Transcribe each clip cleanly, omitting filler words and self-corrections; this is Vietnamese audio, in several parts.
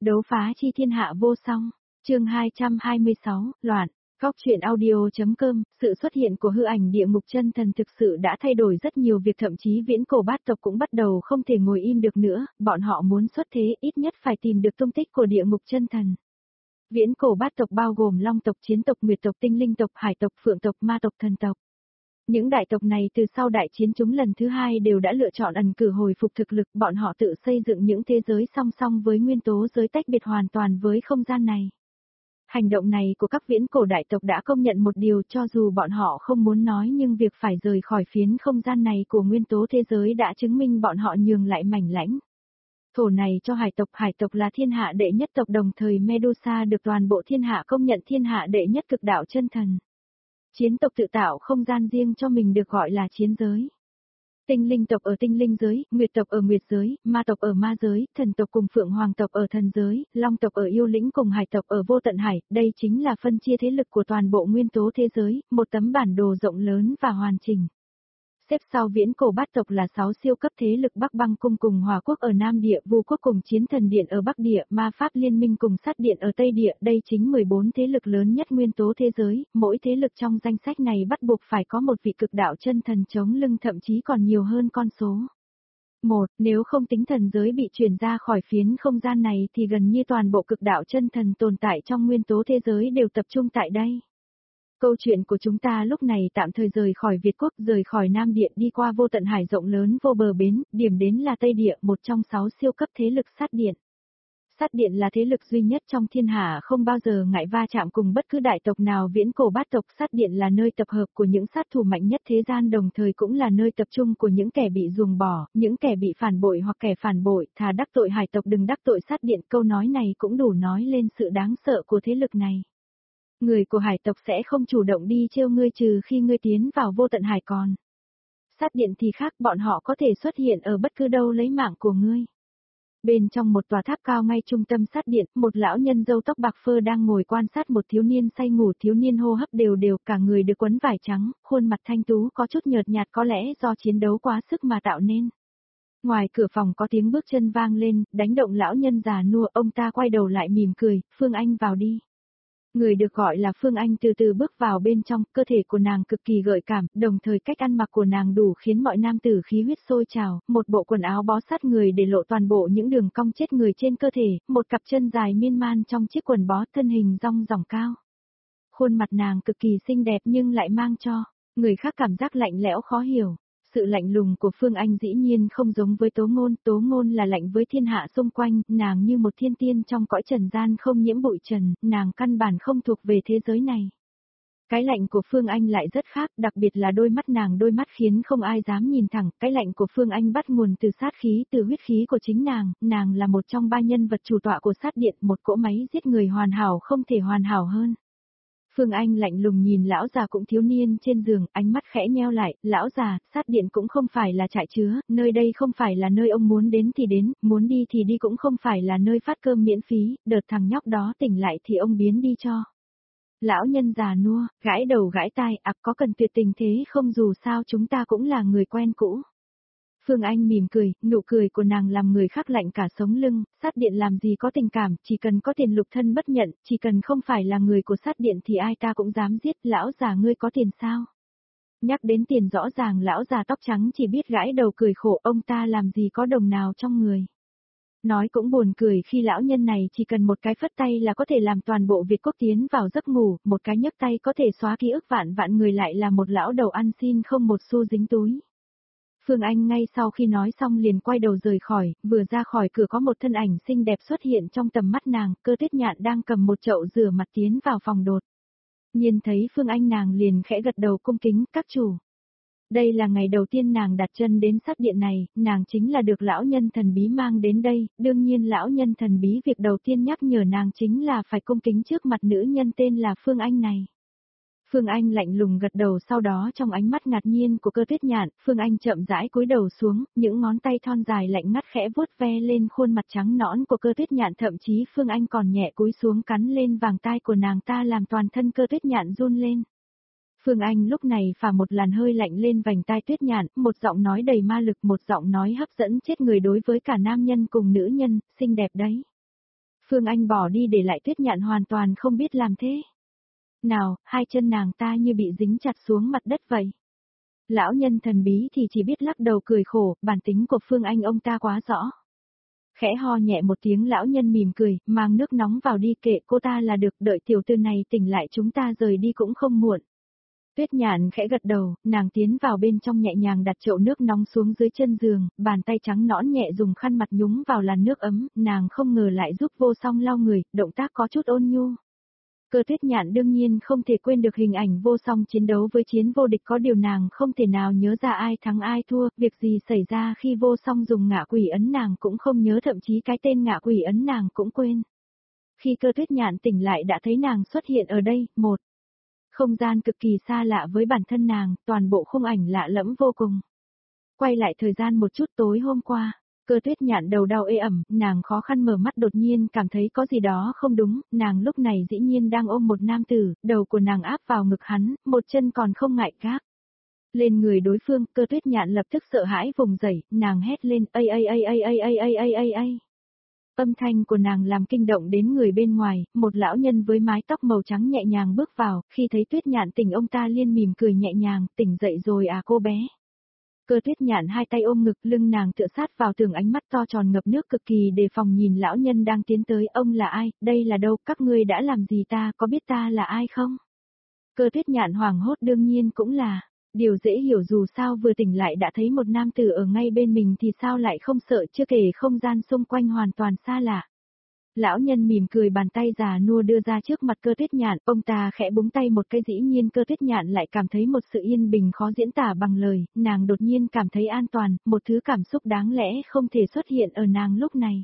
Đấu phá chi thiên hạ vô song. Chương 226, loạn. Góc truyện audio.com, sự xuất hiện của hư ảnh địa ngục chân thần thực sự đã thay đổi rất nhiều việc, thậm chí viễn cổ bát tộc cũng bắt đầu không thể ngồi im được nữa, bọn họ muốn xuất thế ít nhất phải tìm được tung tích của địa ngục chân thần. Viễn cổ bát tộc bao gồm long tộc, chiến tộc, nguyệt tộc, tinh linh tộc, hải tộc, phượng tộc, ma tộc, thần tộc. Những đại tộc này từ sau đại chiến chúng lần thứ hai đều đã lựa chọn ẩn cử hồi phục thực lực, bọn họ tự xây dựng những thế giới song song với nguyên tố giới tách biệt hoàn toàn với không gian này. Hành động này của các viễn cổ đại tộc đã công nhận một điều, cho dù bọn họ không muốn nói nhưng việc phải rời khỏi phiến không gian này của nguyên tố thế giới đã chứng minh bọn họ nhường lại mảnh lãnh thổ này cho hải tộc là thiên hạ đệ nhất tộc, đồng thời Medusa được toàn bộ thiên hạ công nhận thiên hạ đệ nhất cực đạo chân thần. Chiến tộc tự tạo không gian riêng cho mình được gọi là chiến giới. Tinh linh tộc ở tinh linh giới, nguyệt tộc ở nguyệt giới, ma tộc ở ma giới, thần tộc cùng phượng hoàng tộc ở thần giới, long tộc ở yêu lĩnh cùng hải tộc ở vô tận hải, đây chính là phân chia thế lực của toàn bộ nguyên tố thế giới, một tấm bản đồ rộng lớn và hoàn chỉnh. Xếp sau viễn cổ bát tộc là 6 siêu cấp thế lực: Bắc Băng Cung cùng Hòa Quốc ở Nam Địa, Vu Quốc cùng Chiến Thần Điện ở Bắc Địa, Ma Pháp Liên Minh cùng Sát Điện ở Tây Địa, đây chính 14 thế lực lớn nhất nguyên tố thế giới, mỗi thế lực trong danh sách này bắt buộc phải có một vị cực đạo chân thần chống lưng, thậm chí còn nhiều hơn con số 1, nếu không tính thần giới bị chuyển ra khỏi phiến không gian này thì gần như toàn bộ cực đạo chân thần tồn tại trong nguyên tố thế giới đều tập trung tại đây. Câu chuyện của chúng ta lúc này tạm thời rời khỏi Việt Quốc, rời khỏi Nam Địa, đi qua vô tận hải rộng lớn vô bờ bến, điểm đến là Tây Địa, một trong 6 siêu cấp thế lực Sát Điện. Sát Điện là thế lực duy nhất trong thiên hạ không bao giờ ngại va chạm cùng bất cứ đại tộc nào viễn cổ bát tộc. Sát Điện là nơi tập hợp của những sát thủ mạnh nhất thế gian, đồng thời cũng là nơi tập trung của những kẻ bị ruồng bỏ, những kẻ bị phản bội hoặc kẻ phản bội. Thà đắc tội hải tộc đừng đắc tội Sát Điện, câu nói này cũng đủ nói lên sự đáng sợ của thế lực này. Người của hải tộc sẽ không chủ động đi trêu ngươi trừ khi ngươi tiến vào vô tận hải còn. Sát Điện thì khác, bọn họ có thể xuất hiện ở bất cứ đâu lấy mạng của ngươi. Bên trong một tòa tháp cao ngay trung tâm Sát Điện, một lão nhân râu tóc bạc phơ đang ngồi quan sát một thiếu niên say ngủ. Thiếu niên hô hấp đều đều, cả người được quấn vải trắng, khuôn mặt thanh tú có chút nhợt nhạt, có lẽ do chiến đấu quá sức mà tạo nên. Ngoài cửa phòng có tiếng bước chân vang lên, đánh động lão nhân già nua, ông ta quay đầu lại mỉm cười, Phương Anh vào đi. Người được gọi là Phương Anh từ từ bước vào bên trong, cơ thể của nàng cực kỳ gợi cảm, đồng thời cách ăn mặc của nàng đủ khiến mọi nam tử khí huyết sôi trào, một bộ quần áo bó sát người để lộ toàn bộ những đường cong chết người trên cơ thể, một cặp chân dài miên man trong chiếc quần bó, thân hình rong ròng cao. Khuôn mặt nàng cực kỳ xinh đẹp nhưng lại mang cho người khác cảm giác lạnh lẽo khó hiểu. Sự lạnh lùng của Phương Anh dĩ nhiên không giống với Tố Ngôn là lạnh với thiên hạ xung quanh, nàng như một thiên tiên trong cõi trần gian không nhiễm bụi trần, nàng căn bản không thuộc về thế giới này. Cái lạnh của Phương Anh lại rất khác, đặc biệt là đôi mắt nàng, đôi mắt khiến không ai dám nhìn thẳng. Cái lạnh của Phương Anh bắt nguồn từ sát khí, từ huyết khí của chính nàng là một trong 3 nhân vật chủ tọa của Sát Điện, một cỗ máy giết người hoàn hảo không thể hoàn hảo hơn. Phương Anh lạnh lùng nhìn lão già cũng thiếu niên trên giường, ánh mắt khẽ nheo lại, lão già, Sát Điện cũng không phải là trại chứa, nơi đây không phải là nơi ông muốn đến thì đến, muốn đi thì đi, cũng không phải là nơi phát cơm miễn phí, đợt thằng nhóc đó tỉnh lại thì ông biến đi cho. Lão nhân già nua, gãi đầu gãi tai, có cần tuyệt tình thế không, dù sao chúng ta cũng là người quen cũ. Phương Anh mỉm cười, nụ cười của nàng làm người khác lạnh cả sống lưng. Sát Điện làm gì có tình cảm, chỉ cần có tiền lục thân bất nhận, chỉ cần không phải là người của Sát Điện thì ai ta cũng dám giết. Lão già ngươi có tiền sao? Nhắc đến tiền rõ ràng lão già tóc trắng chỉ biết gãi đầu cười khổ, ông ta làm gì có đồng nào trong người. Nói cũng buồn cười khi lão nhân này chỉ cần một cái phất tay là có thể làm toàn bộ Việt Quốc tiến vào giấc ngủ, một cái nhấc tay có thể xóa ký ức vạn vạn người, lại là một lão đầu ăn xin không một xu dính túi. Phương Anh ngay sau khi nói xong liền quay đầu rời khỏi, vừa ra khỏi cửa có một thân ảnh xinh đẹp xuất hiện trong tầm mắt nàng, Cơ Tuyết Nhạn đang cầm một chậu rửa mặt tiến vào phòng đột. Nhìn thấy Phương Anh nàng liền khẽ gật đầu cung kính, các chủ. Đây là ngày đầu tiên nàng đặt chân đến Sát Điện này, nàng chính là được lão nhân thần bí mang đến đây, đương nhiên lão nhân thần bí việc đầu tiên nhắc nhở nàng chính là phải cung kính trước mặt nữ nhân tên là Phương Anh này. Phương Anh lạnh lùng gật đầu, sau đó trong ánh mắt ngạc nhiên của Cơ Tuyết Nhạn, Phương Anh chậm rãi cúi đầu xuống, những ngón tay thon dài lạnh ngắt khẽ vuốt ve lên khuôn mặt trắng nõn của Cơ Tuyết Nhạn, thậm chí Phương Anh còn nhẹ cúi xuống cắn lên vàng tai của nàng ta làm toàn thân Cơ Tuyết Nhạn run lên. Phương Anh lúc này phả một làn hơi lạnh lên vành tai Tuyết Nhạn, một giọng nói đầy ma lực, một giọng nói hấp dẫn chết người đối với cả nam nhân cùng nữ nhân, xinh đẹp đấy. Phương Anh bỏ đi để lại Tuyết Nhạn hoàn toàn không biết làm thế. Nào, hai chân nàng ta như bị dính chặt xuống mặt đất vậy. Lão nhân thần bí thì chỉ biết lắc đầu cười khổ, bản tính của Phương Anh ông ta quá rõ. Khẽ ho nhẹ một tiếng lão nhân mỉm cười, mang nước nóng vào đi kệ cô ta là được, đợi tiểu tư này tỉnh lại chúng ta rời đi cũng không muộn. Tuyết Nhạn khẽ gật đầu, nàng tiến vào bên trong nhẹ nhàng đặt chậu nước nóng xuống dưới chân giường, bàn tay trắng nõn nhẹ dùng khăn mặt nhúng vào làn nước ấm, nàng không ngờ lại giúp Vô Song lau người, động tác có chút ôn nhu. Cơ Tuyết Nhạn đương nhiên không thể quên được hình ảnh Vô Song chiến đấu với Chiến Vô Địch, có điều nàng không thể nào nhớ ra ai thắng ai thua, việc gì xảy ra khi Vô Song dùng ngạ quỷ ấn nàng cũng không nhớ, thậm chí cái tên ngạ quỷ ấn nàng cũng quên. Khi Cơ Tuyết Nhạn tỉnh lại đã thấy nàng xuất hiện ở đây, một không gian cực kỳ xa lạ với bản thân nàng, toàn bộ khung ảnh lạ lẫm vô cùng. Quay lại thời gian một chút, tối hôm qua, Cơ Tuyết Nhạn đầu đau ê ẩm, nàng khó khăn mở mắt đột nhiên cảm thấy có gì đó không đúng, nàng lúc này dĩ nhiên đang ôm một nam tử, đầu của nàng áp vào ngực hắn, một chân còn không ngại gác lên người đối phương. Cơ Tuyết Nhạn lập tức sợ hãi vùng dậy, nàng hét lên ây ây ây ây ây ây ây ây ây ây. Âm thanh của nàng làm kinh động đến người bên ngoài, một lão nhân với mái tóc màu trắng nhẹ nhàng bước vào, khi thấy Tuyết Nhạn tỉnh ông ta liên mỉm cười nhẹ nhàng, tỉnh dậy rồi à cô bé. Cơ Tuyết Nhạn hai tay ôm ngực, lưng nàng tựa sát vào tường, ánh mắt to tròn ngập nước cực kỳ đề phòng nhìn lão nhân đang tiến tới. Ông là ai, đây là đâu, các ngươi đã làm gì ta, có biết ta là ai không? Cơ Tuyết Nhạn hoảng hốt, đương nhiên cũng là. Điều dễ hiểu, dù sao vừa tỉnh lại đã thấy một nam tử ở ngay bên mình thì sao lại không sợ, chưa kể không gian xung quanh hoàn toàn xa lạ. Lão nhân mỉm cười, bàn tay già nua đưa ra trước mặt Cơ Tuyết Nhạn, ông ta khẽ búng tay một cái, dĩ nhiên Cơ Tuyết Nhạn lại cảm thấy một sự yên bình khó diễn tả bằng lời, nàng đột nhiên cảm thấy an toàn, một thứ cảm xúc đáng lẽ không thể xuất hiện ở nàng lúc này.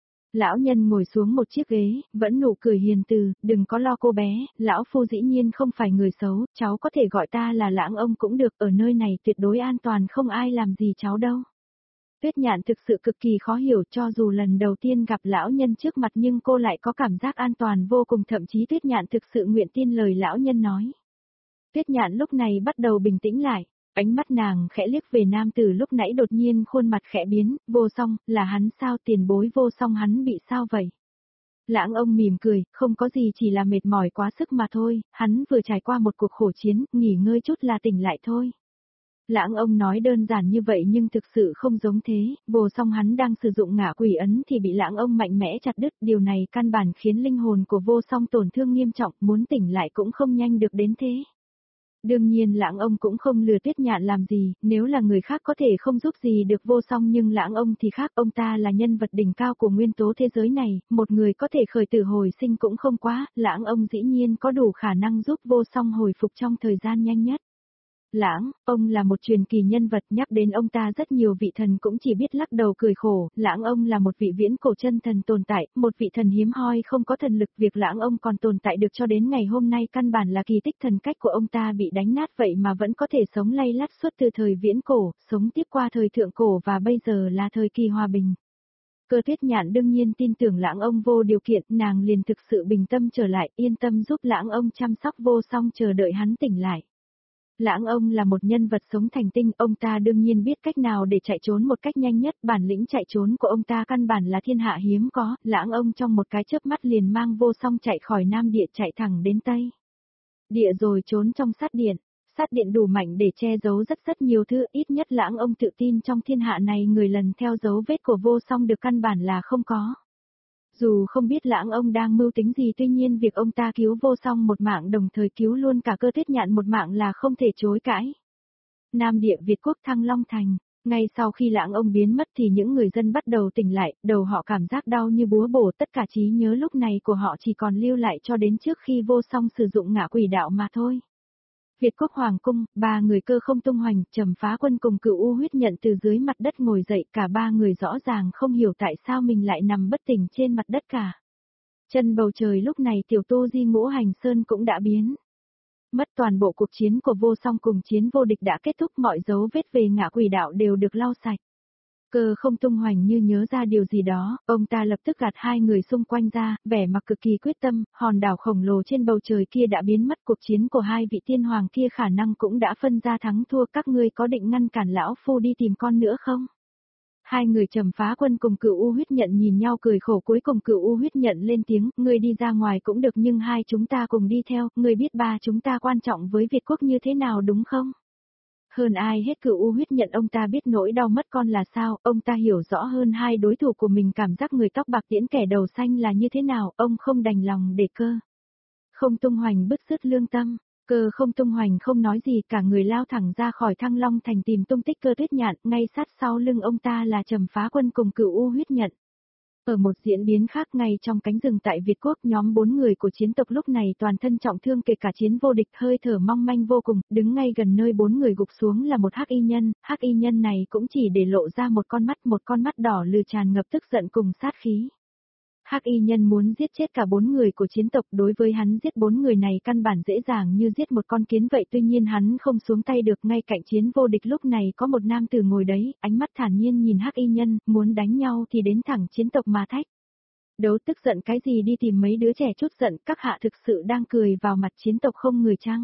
Lão nhân ngồi xuống một chiếc ghế, vẫn nụ cười hiền từ, đừng có lo cô bé, lão phu dĩ nhiên không phải người xấu, cháu có thể gọi ta là Lãng ông cũng được, ở nơi này tuyệt đối an toàn, không ai làm gì cháu đâu. Tuyết Nhạn thực sự cực kỳ khó hiểu, cho dù lần đầu tiên gặp lão nhân trước mặt nhưng cô lại có cảm giác an toàn vô cùng, thậm chí Tuyết Nhạn thực sự nguyện tin lời lão nhân nói. Tuyết Nhạn lúc này bắt đầu bình tĩnh lại, ánh mắt nàng khẽ liếc về nam tử lúc nãy, đột nhiên khuôn mặt khẽ biến, Vô Song, là hắn sao, tiền bối Vô Song hắn bị sao vậy? Lãng ông mỉm cười, không có gì, chỉ là mệt mỏi quá sức mà thôi, hắn vừa trải qua một cuộc khổ chiến, nghỉ ngơi chút là tỉnh lại thôi. Lãng ông nói đơn giản như vậy nhưng thực sự không giống thế, Vô Song hắn đang sử dụng ngạ quỷ ấn thì bị Lãng ông mạnh mẽ chặt đứt, điều này căn bản khiến linh hồn của Vô Song tổn thương nghiêm trọng, muốn tỉnh lại cũng không nhanh được đến thế. Đương nhiên Lãng ông cũng không lừa Tuyết Nhạn làm gì, nếu là người khác có thể không giúp gì được Vô Song nhưng Lãng ông thì khác, ông ta là nhân vật đỉnh cao của nguyên tố thế giới này, một người có thể khởi tử hồi sinh cũng không quá, Lãng ông dĩ nhiên có đủ khả năng giúp Vô Song hồi phục trong thời gian nhanh nhất. Lãng, ông là một truyền kỳ nhân vật, nhắc đến ông ta rất nhiều vị thần cũng chỉ biết lắc đầu cười khổ, Lãng ông là một vị viễn cổ chân thần tồn tại, một vị thần hiếm hoi không có thần lực, việc Lãng ông còn tồn tại được cho đến ngày hôm nay căn bản là kỳ tích, thần cách của ông ta bị đánh nát vậy mà vẫn có thể sống lay lắt suốt từ thời viễn cổ, sống tiếp qua thời thượng cổ và bây giờ là thời kỳ hòa bình. Cơ Tuyết Nhạn đương nhiên tin tưởng Lãng ông vô điều kiện, nàng liền thực sự bình tâm trở lại, yên tâm giúp Lãng ông chăm sóc Vô Song, chờ đợi hắn tỉnh lại. Lãng ông là một nhân vật sống thành tinh, ông ta đương nhiên biết cách nào để chạy trốn một cách nhanh nhất, bản lĩnh chạy trốn của ông ta căn bản là thiên hạ hiếm có, Lãng ông trong một cái chớp mắt liền mang Vô Song chạy khỏi Nam Địa, chạy thẳng đến Tây Địa rồi trốn trong sát điện. Sát điện đủ mạnh để che giấu rất nhiều thứ, ít nhất Lãng ông tự tin trong thiên hạ này người lần theo dấu vết của Vô Song được căn bản là không có. Dù không biết Lãng ông đang mưu tính gì, tuy nhiên việc ông ta cứu Vô Song một mạng đồng thời cứu luôn cả Cơ Tuyết Nhạn một mạng là không thể chối cãi. Nam Địa Việt Quốc, Thăng Long Thành. Ngay sau khi Lãng ông biến mất thì những người dân bắt đầu tỉnh lại, đầu họ cảm giác đau như búa bổ, tất cả trí nhớ lúc này của họ chỉ còn lưu lại cho đến trước khi Vô Song sử dụng ngạ quỷ đạo mà thôi. Việt Quốc Hoàng Cung, ba người Cơ Không tung hoành, Trầm Phá Quân cùng Cửu U Huyết Nhận từ dưới mặt đất ngồi dậy, cả ba người rõ ràng không hiểu tại sao mình lại nằm bất tỉnh trên mặt đất cả. Chân bầu trời lúc này Tiểu Tu Di Ngũ Hành Sơn cũng đã biến mất, toàn bộ cuộc chiến của Vô Song cùng Chiến Vô Địch đã kết thúc, mọi dấu vết về ngạ quỷ đạo đều được lau sạch. Cơ Không tung hoành như nhớ ra điều gì đó, ông ta lập tức gạt hai người xung quanh ra, vẻ mặt cực kỳ quyết tâm, hòn đảo khổng lồ trên bầu trời kia đã biến mất, cuộc chiến của hai vị tiên hoàng kia khả năng cũng đã phân ra thắng thua, các ngươi có định ngăn cản lão phu đi tìm con nữa không? Hai người Trầm Phá Quân cùng Cửu U Huyết Nhận nhìn nhau cười khổ, cuối cùng Cửu U Huyết Nhận lên tiếng, ngươi đi ra ngoài cũng được nhưng hai chúng ta cùng đi theo, ngươi biết ba chúng ta quan trọng với Việt quốc như thế nào đúng không? Hơn ai hết Cửu U Huyết Nhận ông ta biết nỗi đau mất con là sao, ông ta hiểu rõ hơn hai đối thủ của mình cảm giác người tóc bạc tiễn kẻ đầu xanh là như thế nào, ông không đành lòng để Cơ Không Tung Hoành bứt rứt lương tâm. Cơ Không Tung Hoành không nói gì, cả người lao thẳng ra khỏi Thăng Long Thành tìm tung tích Cơ Tuyết Nhạn, ngay sát sau lưng ông ta là Trầm Phá Quân cùng Cửu U Huyết Nhận. Ở một diễn biến khác, ngay trong cánh rừng tại Việt Quốc, nhóm 4 người của chiến tộc lúc này toàn thân trọng thương, kể cả Chiến Vô Địch hơi thở mong manh vô cùng, đứng ngay gần nơi 4 người gục xuống là một hắc y nhân này cũng chỉ để lộ ra một con mắt đỏ lừ tràn ngập tức giận cùng sát khí. Hắc y nhân muốn giết chết cả 4 người của chiến tộc, đối với hắn giết 4 người này căn bản dễ dàng như giết một con kiến vậy, tuy nhiên hắn không xuống tay được. Ngay cạnh Chiến Vô Địch lúc này có một nam tử ngồi đấy, ánh mắt thản nhiên nhìn hắc y nhân, muốn đánh nhau thì đến thẳng chiến tộc mà thách. Đấu tức giận cái gì, đi tìm mấy đứa trẻ chút giận, các hạ thực sự đang cười vào mặt chiến tộc không người chăng?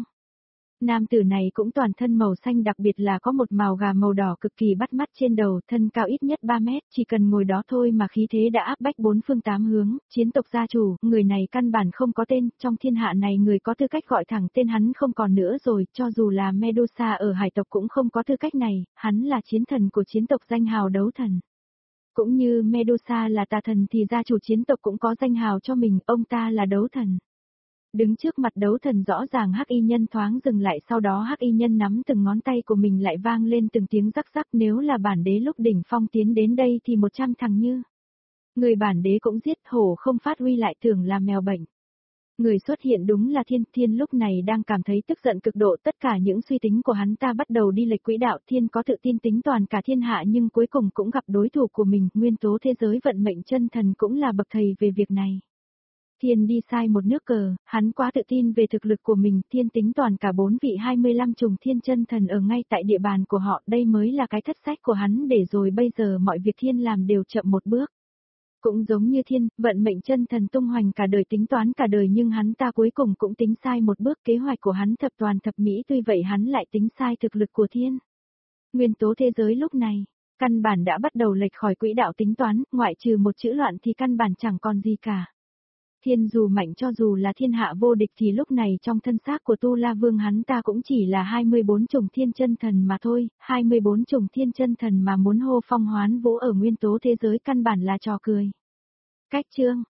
Nam tử này cũng toàn thân màu xanh, đặc biệt là có một mào gà màu đỏ cực kỳ bắt mắt trên đầu, thân cao ít nhất 3 mét, chỉ cần ngồi đó thôi mà khí thế đã áp bách bốn phương tám hướng. Chiến tộc gia chủ, người này căn bản không có tên, trong thiên hạ này người có tư cách gọi thẳng tên hắn không còn nữa rồi, cho dù là Medusa ở hải tộc cũng không có tư cách này, hắn là chiến thần của chiến tộc, danh hào đấu thần. Cũng như Medusa là tà thần thì gia chủ chiến tộc cũng có danh hào cho mình, ông ta là đấu thần. Đứng trước mặt đấu thần, rõ ràng hắc y nhân thoáng dừng lại, sau đó hắc y nhân nắm từng ngón tay của mình lại vang lên từng tiếng rắc rắc, nếu là bản đế lúc đỉnh phong tiến đến đây thì 100 thằng như. Người bản đế cũng giết, hổ không phát huy lại tưởng là mèo bệnh. Người xuất hiện đúng là Thiên lúc này đang cảm thấy tức giận cực độ, tất cả những suy tính của hắn ta bắt đầu đi lệch quỹ đạo. Thiên có tự tin tính toàn cả thiên hạ nhưng cuối cùng cũng gặp đối thủ của mình, nguyên tố thế giới vận mệnh chân thần cũng là bậc thầy về việc này. Thiên đi sai một nước cờ, hắn quá tự tin về thực lực của mình, Thiên tính toàn cả 4 vị 25 trùng thiên chân thần ở ngay tại địa bàn của họ, đây mới là cái thất sách của hắn, để rồi bây giờ mọi việc Thiên làm đều chậm một bước. Cũng giống như Thiên, vận mệnh chân thần tung hoành cả đời, tính toán cả đời nhưng hắn ta cuối cùng cũng tính sai một bước, kế hoạch của hắn thập toàn thập mỹ, tuy vậy hắn lại tính sai thực lực của Thiên. Nguyên tố thế giới lúc này, căn bản đã bắt đầu lệch khỏi quỹ đạo tính toán, ngoại trừ một chữ loạn thì căn bản chẳng còn gì cả. Thiên dù mạnh, cho dù là thiên hạ vô địch thì lúc này trong thân xác của Tu La Vương hắn ta cũng chỉ là 24 trùng thiên chân thần mà thôi, 24 trùng thiên chân thần mà muốn hô phong hoán vũ ở nguyên tố thế giới căn bản là trò cười. Cách chương